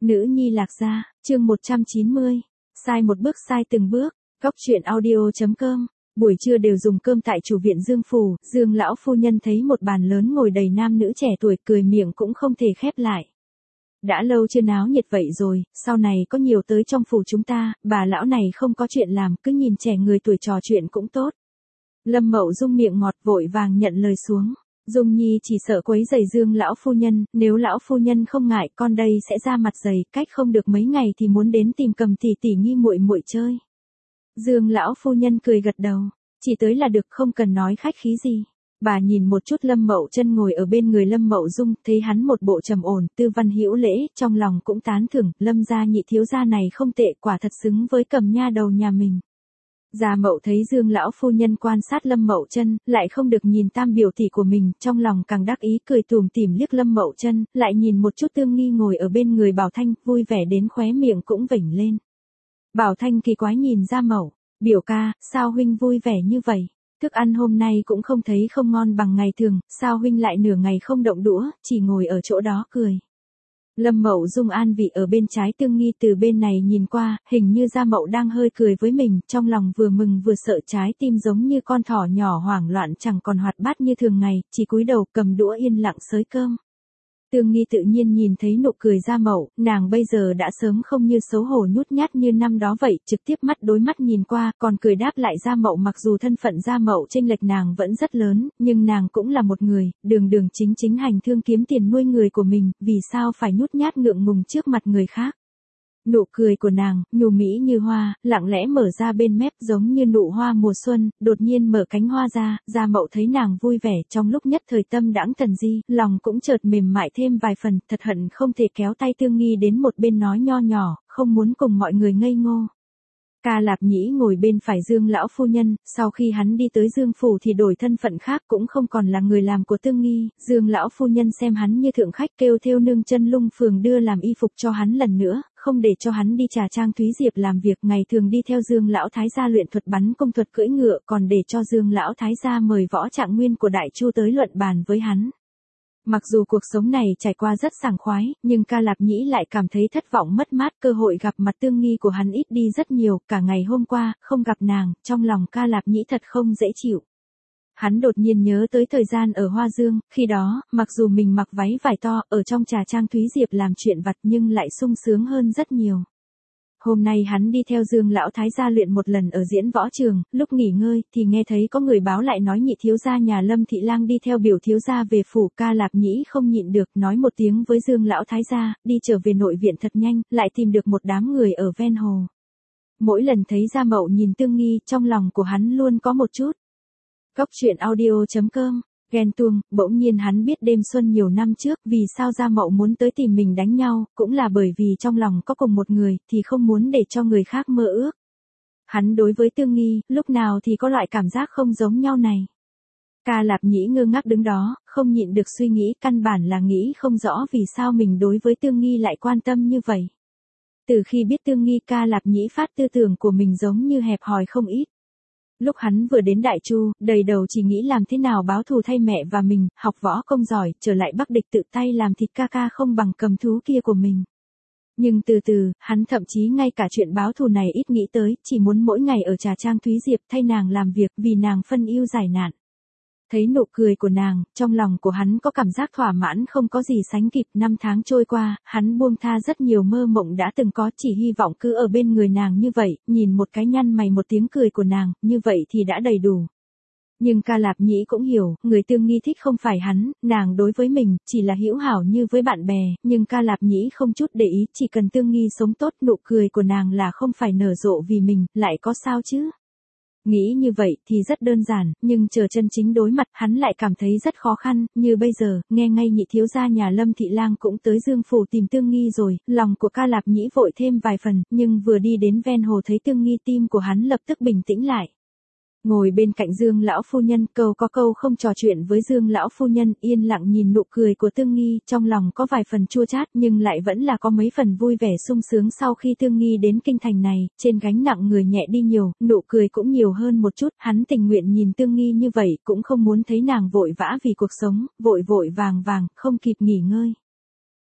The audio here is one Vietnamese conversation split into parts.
Nữ nhi Lạc Gia, chương 190. Sai một bước sai từng bước. Góc truyện audio.com. Buổi trưa đều dùng cơm tại chủ viện Dương phủ, Dương lão phu nhân thấy một bàn lớn ngồi đầy nam nữ trẻ tuổi, cười miệng cũng không thể khép lại. Đã lâu chưa náo nhiệt vậy rồi, sau này có nhiều tới trong phủ chúng ta, bà lão này không có chuyện làm, cứ nhìn trẻ người tuổi trò chuyện cũng tốt. Lâm Mậu Dung miệng ngọt vội vàng nhận lời xuống. Dung Nhi chỉ sợ quấy rầy Dương lão phu nhân, nếu lão phu nhân không ngại, con đây sẽ ra mặt dày, cách không được mấy ngày thì muốn đến tìm Cầm tỷ tỷ Nhi muội muội chơi. Dương lão phu nhân cười gật đầu, chỉ tới là được, không cần nói khách khí gì. Bà nhìn một chút Lâm Mậu Chân ngồi ở bên người Lâm Mậu Dung, thấy hắn một bộ trầm ổn, tư văn hữu lễ, trong lòng cũng tán thưởng, Lâm gia nhị thiếu gia này không tệ, quả thật xứng với Cầm nha đầu nhà mình. Gia Mậu thấy Dương lão phu nhân quan sát Lâm Mậu Chân, lại không được nhìn tam biểu tỷ của mình, trong lòng càng đắc ý, cười tủm tỉm liếc Lâm Mậu Chân, lại nhìn một chút Tương Nghi ngồi ở bên người Bảo Thanh, vui vẻ đến khóe miệng cũng vểnh lên. Bảo Thanh kỳ quái nhìn Gia Mậu, biểu ca, sao huynh vui vẻ như vậy? Thức ăn hôm nay cũng không thấy không ngon bằng ngày thường, sao huynh lại nửa ngày không động đũa, chỉ ngồi ở chỗ đó cười. Lâm Mậu Dung an vị ở bên trái Tương Nghi, từ bên này nhìn qua, hình như Gia Mậu đang hơi cười với mình, trong lòng vừa mừng vừa sợ, trái tim giống như con thỏ nhỏ hoảng loạn, chẳng còn hoạt bát như thường ngày, chỉ cúi đầu cầm đũa yên lặng xới cơm. Tương Nghi tự nhiên nhìn thấy nụ cười Gia Mậu, nàng bây giờ đã sớm không như xấu hổ nhút nhát như năm đó vậy, trực tiếp mắt đối mắt nhìn qua, còn cười đáp lại Gia Mậu. Mặc dù thân phận Gia Mậu chênh lệch nàng vẫn rất lớn, nhưng nàng cũng là một người, đường đường chính chính hành thương kiếm tiền nuôi người của mình, vì sao phải nhút nhát ngượng ngùng trước mặt người khác. Nụ cười của nàng, nhu mỹ như hoa, lặng lẽ mở ra bên mép, giống như nụ hoa mùa xuân, đột nhiên mở cánh hoa ra, Gia Mậu thấy nàng vui vẻ, trong lúc nhất thời tâm đãng thần di, lòng cũng chợt mềm mại thêm vài phần, thật hận không thể kéo tay Tương Nghi đến một bên nói nho nhỏ, không muốn cùng mọi người ngây ngô. Ca Lạp Nhĩ ngồi bên phải Dương lão phu nhân, sau khi hắn đi tới Dương phủ thì đổi thân phận khác, cũng không còn là người làm của Tương Nghi. Dương lão phu nhân xem hắn như thượng khách, kêu thêu nương Chân Lung phường đưa làm y phục cho hắn lần nữa, không để cho hắn đi Trà Trang Thúy Diệp làm việc, ngày thường đi theo Dương lão thái gia luyện thuật bắn công, thuật cưỡi ngựa, còn để cho Dương lão thái gia mời Võ Trạng Nguyên của Đại Chu tới luận bàn với hắn. Mặc dù cuộc sống này trải qua rất sảng khoái, nhưng Ca Lạp Nhĩ lại cảm thấy thất vọng mất mát, cơ hội gặp mặt Tương Nghi của hắn ít đi rất nhiều, cả ngày hôm qua, không gặp nàng, trong lòng Ca Lạp Nhĩ thật không dễ chịu. Hắn đột nhiên nhớ tới thời gian ở Hoa Dương, khi đó, mặc dù mình mặc váy vải to, ở trong Trà Trang Thúy Diệp làm chuyện vặt nhưng lại sung sướng hơn rất nhiều. Hôm nay hắn đi theo Dương lão thái gia luyện một lần ở diễn võ trường, lúc nghỉ ngơi thì nghe thấy có người báo lại nói nhị thiếu gia nhà Lâm thị lang đi theo biểu thiếu gia về phủ. Ca Lạp Nhĩ không nhịn được, nói một tiếng với Dương lão thái gia, đi trở về nội viện thật nhanh, lại tìm được một đám người ở ven hồ. Mỗi lần thấy Gia Mậu nhìn Tương Nghi, trong lòng của hắn luôn có một chút. Góc truyện audio.com. Ghen tuông, bỗng nhiên hắn biết đêm xuân nhiều năm trước, vì sao Gia Mậu muốn tới tìm mình đánh nhau, cũng là bởi vì trong lòng có cùng một người, thì không muốn để cho người khác mơ ước. Hắn đối với Tương Nghi, lúc nào thì có loại cảm giác không giống nhau này. Ca Lạp Nhĩ ngơ ngác đứng đó, không nhịn được suy nghĩ, căn bản là nghĩ không rõ vì sao mình đối với Tương Nghi lại quan tâm như vậy. Từ khi biết Tương Nghi, Ca Lạp Nhĩ phát tư tưởng của mình giống như hẹp hòi không ít. Lúc hắn vừa đến Đại Chu, đầy đầu chỉ nghĩ làm thế nào báo thù thay mẹ và mình, học võ công giỏi, trở lại Bắc Địch tự tay làm thịt ca ca không bằng cầm thú kia của mình. Nhưng từ từ, hắn thậm chí ngay cả chuyện báo thù này ít nghĩ tới, chỉ muốn mỗi ngày ở Trà Trang Thúy Diệp thay nàng làm việc, vì nàng phân ưu giải nạn. Thấy nụ cười của nàng, trong lòng của hắn có cảm giác thỏa mãn không có gì sánh kịp. 5 tháng trôi qua, hắn buông tha rất nhiều mơ mộng đã từng có, chỉ hy vọng cứ ở bên người nàng như vậy, nhìn một cái nhăn mày một tiếng cười của nàng, như vậy thì đã đầy đủ. Nhưng Ca Lạp Nhĩ cũng hiểu, người Tương Nghi thích không phải hắn, nàng đối với mình, chỉ là hữu hảo như với bạn bè, nhưng Ca Lạp Nhĩ không chút để ý, chỉ cần Tương Nghi sống tốt, nụ cười của nàng là không phải nở rộ vì mình, lại có sao chứ? Nghĩ như vậy thì rất đơn giản, nhưng chờ chân chính đối mặt, hắn lại cảm thấy rất khó khăn, như bây giờ, nghe ngay nhị thiếu gia nhà Lâm thị lang cũng tới Dương phủ tìm Tương Nghi rồi, lòng của Ca Lạp Nhĩ vội thêm vài phần, nhưng vừa đi đến ven hồ thấy Tương Nghi, tim của hắn lập tức bình tĩnh lại. Ngồi bên cạnh Dương lão phu nhân, câu có câu không trò chuyện với Dương lão phu nhân, yên lặng nhìn nụ cười của Tương Nghi, trong lòng có vài phần chua chát nhưng lại vẫn là có mấy phần vui vẻ sung sướng. Sau khi Tương Nghi đến kinh thành này, trên gánh nặng người nhẹ đi nhiều, nụ cười cũng nhiều hơn một chút, hắn tình nguyện nhìn Tương Nghi như vậy, cũng không muốn thấy nàng vội vã vì cuộc sống, vội vội vàng vàng, không kịp nghỉ ngơi.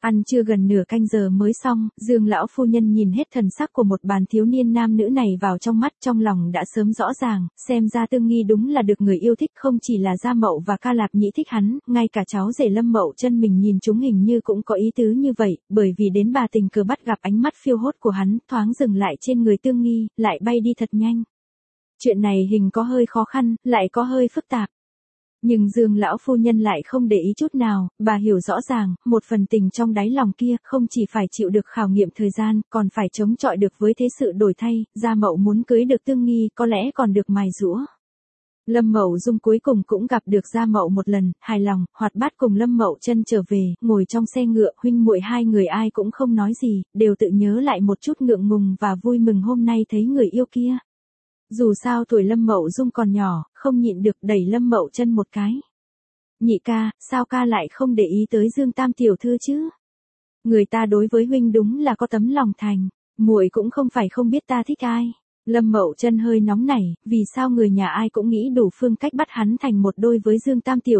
Ăn trưa gần nửa canh giờ mới xong, Dương lão phu nhân nhìn hết thần sắc của một bàn thiếu niên nam nữ này vào trong mắt, trong lòng đã sớm rõ ràng, xem ra Tương Nghi đúng là được người yêu thích, không chỉ là Gia Mậu và Ca Lạp Nhĩ thích hắn, ngay cả cháu rể Lâm Mậu Chân mình nhìn chúng hình như cũng có ý tứ như vậy, bởi vì đến bà tình cờ bắt gặp ánh mắt phiêu hốt của hắn, thoáng dừng lại trên người Tương Nghi, lại bay đi thật nhanh. Chuyện này hình có hơi khó khăn, lại có hơi phức tạp. Nhưng Dương lão phu nhân lại không để ý chút nào, bà hiểu rõ ràng, một phần tình trong đáy lòng kia không chỉ phải chịu được khảo nghiệm thời gian, còn phải chống chọi được với thế sự đổi thay, Gia Mậu muốn cưới được Tương Nghi có lẽ còn được mài giũa. Lâm Mậu Dung cuối cùng cũng gặp được Gia Mậu một lần, hài lòng, hoạt bát cùng Lâm Mậu Chân trở về, ngồi trong xe ngựa, huynh muội hai người ai cũng không nói gì, đều tự nhớ lại một chút ngượng ngùng và vui mừng hôm nay thấy người yêu kia. Dù sao tuổi Lâm Mậu Dung còn nhỏ, không nhịn được đẩy Lâm Mậu Chân một cái. Nhị ca, sao ca lại không để ý tới Dương Tam tiểu thư chứ? Người ta đối với huynh đúng là có tấm lòng thành, muội cũng không phải không biết ta thích ai. Lâm Mậu Chân hơi nóng nảy, vì sao người nhà ai cũng nghĩ đủ phương cách bắt hắn thành một đôi với Dương Tam tiểu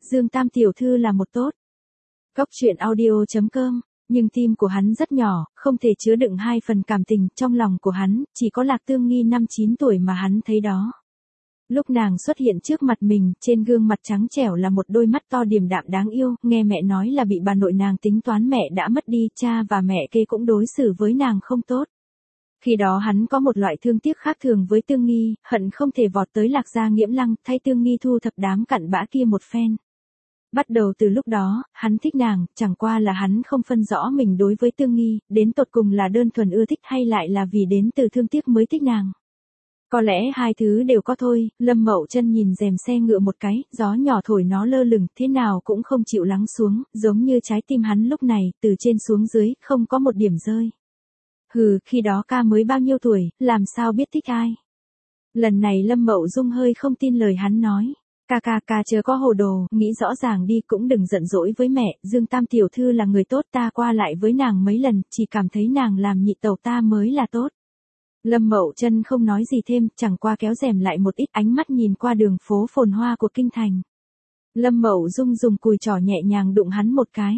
thư là một tốt. Cóc truyện audio.com. Nhưng tim của hắn rất nhỏ, không thể chứa đựng hai phần cảm tình, trong lòng của hắn, chỉ có Lạc Tương Nghi 5-9 tuổi mà hắn thấy đó. Lúc nàng xuất hiện trước mặt mình, trên gương mặt trắng trẻo là một đôi mắt to điềm đạm đáng yêu, nghe mẹ nói là bị bà nội nàng tính toán mẹ đã mất đi, cha và mẹ kê cũng đối xử với nàng không tốt. Khi đó hắn có một loại thương tiếc khác thường với Tương Nghi, hận không thể vọt tới Lạc gia Nghiễm Lăng, thay Tương Nghi thu thập đám cặn bã kia một phen. Bắt đầu từ lúc đó, hắn thích nàng, chẳng qua là hắn không phân rõ mình đối với Tương Nghi, đến tột cùng là đơn thuần ưa thích hay lại là vì đến từ thương tiếc mới thích nàng. Có lẽ hai thứ đều có thôi, Lâm Mậu Chân nhìn rèm xe ngựa một cái, gió nhỏ thổi nó lơ lửng, thế nào cũng không chịu lắng xuống, giống như trái tim hắn lúc này, từ trên xuống dưới, không có một điểm rơi. Hừ, khi đó ca mới bao nhiêu tuổi, làm sao biết thích ai. Lần này Lâm Mậu Dung hơi không tin lời hắn nói. Ca chớ có hồ đồ, nghĩ rõ ràng đi, cũng đừng giận dỗi với mẹ, Dương Tam tiểu thư là người tốt, ta qua lại với nàng mấy lần, chỉ cảm thấy nàng làm nhị tẩu ta mới là tốt. Lâm Mậu Chân không nói gì thêm, chẳng qua kéo rèm lại một ít, ánh mắt nhìn qua đường phố phồn hoa của kinh thành. Lâm Mậu Dung dùng cùi trỏ nhẹ nhàng đụng hắn một cái.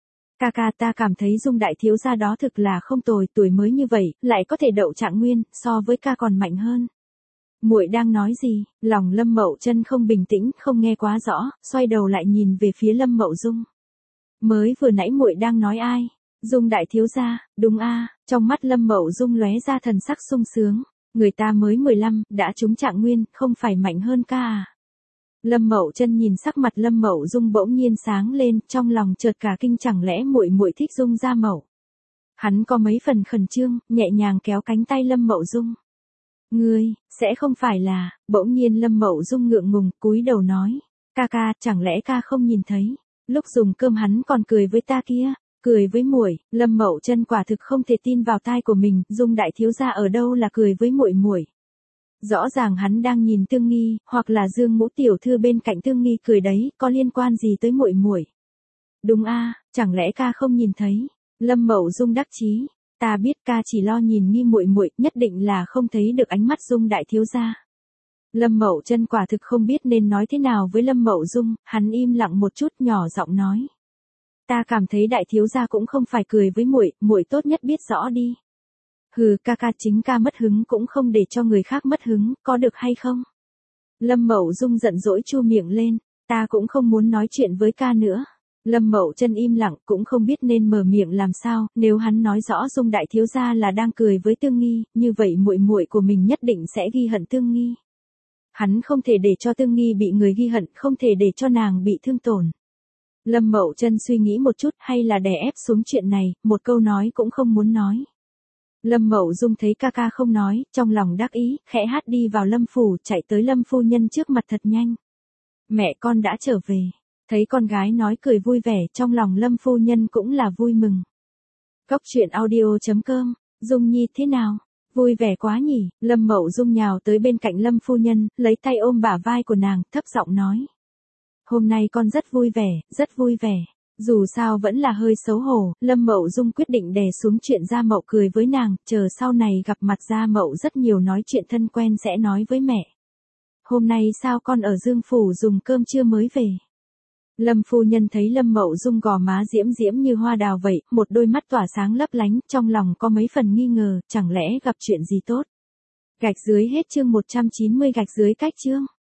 Ca ta cảm thấy Dung đại thiếu gia đó thực là không tồi, tuổi mới như vậy, lại có thể đậu trạng nguyên, so với ca còn mạnh hơn. Muội đang nói gì? Lòng Lâm Mậu Chân không bình tĩnh, không nghe quá rõ, xoay đầu lại nhìn về phía Lâm Mậu Dung. Mới vừa nãy muội đang nói ai? Dung đại thiếu gia, đúng a? Trong mắt Lâm Mậu Dung lóe ra thần sắc sung sướng, người ta mới 15, đã trúng trạng nguyên, không phải mạnh hơn ca à? Lâm Mậu Chân nhìn sắc mặt Lâm Mậu Dung bỗng nhiên sáng lên, trong lòng chợt cả kinh, chẳng lẽ muội thích Dung Gia Mậu? Hắn có mấy phần khẩn trương, nhẹ nhàng kéo cánh tay Lâm Mậu Dung. Ngươi, sẽ không phải là, bỗng nhiên Lâm Mậu Dung ngượng ngùng, cúi đầu nói, ca, chẳng lẽ ca không nhìn thấy, lúc dùng cơm hắn còn cười với ta kia, cười với muội. Lâm Mậu Chân quả thực không thể tin vào tai của mình, Dung đại thiếu gia ở đâu là cười với muội. Rõ ràng hắn đang nhìn Tương Nghi, hoặc là Dương Ngũ tiểu thư bên cạnh Tương Nghi cười đấy, có liên quan gì tới muội. Đúng a, chẳng lẽ ca không nhìn thấy? Lâm Mậu Dung đắc chí. Ta biết ca chỉ lo nhìn Nghi muội, nhất định là không thấy được ánh mắt Dung đại thiếu gia. Lâm Mậu Chân quả thực không biết nên nói thế nào với Lâm Mậu Dung, hắn im lặng một chút, nhỏ giọng nói. Ta cảm thấy đại thiếu gia cũng không phải cười với muội tốt nhất biết rõ đi. Hừ, ca chính ca mất hứng cũng không để cho người khác mất hứng, có được hay không? Lâm Mậu Dung giận dỗi chu miệng lên, ta cũng không muốn nói chuyện với ca nữa. Lâm Mậu Chân im lặng, cũng không biết nên mở miệng làm sao, nếu hắn nói rõ Dung đại thiếu gia là đang cười với Tương Nghi, như vậy muội của mình nhất định sẽ ghi hận Tương Nghi. Hắn không thể để cho Tương Nghi bị người ghi hận, không thể để cho nàng bị thương tổn. Lâm Mậu Chân suy nghĩ một chút, hay là đè ép xuống chuyện này, một câu nói cũng không muốn nói. Lâm Mậu Dung thấy ca không nói, trong lòng đắc ý, khẽ hát đi vào Lâm phủ, chạy tới Lâm phu nhân trước mặt thật nhanh. Mẹ con đã trở về. Thấy con gái nói cười vui vẻ, trong lòng Lâm phu nhân cũng là vui mừng. Cóc truyện audio.com, Dung Nhi thế nào? Vui vẻ quá nhỉ? Lâm Mậu Dung nhào tới bên cạnh Lâm phu nhân, lấy tay ôm bả vai của nàng, thấp giọng nói. Hôm nay con rất vui vẻ. Dù sao vẫn là hơi xấu hổ, Lâm Mậu Dung quyết định đè xuống chuyện Gia Mậu cười với nàng, chờ sau này gặp mặt Gia Mậu rất nhiều nói chuyện thân quen sẽ nói với mẹ. Hôm nay sao con ở Dương phủ dùng cơm trưa mới về? Lâm phu nhân thấy Lâm Mậu Dung gò má diễm diễm như hoa đào vậy, một đôi mắt tỏa sáng lấp lánh, trong lòng có mấy phần nghi ngờ, chẳng lẽ gặp chuyện gì tốt. Gạch dưới hết chương 190 gạch dưới cách chương.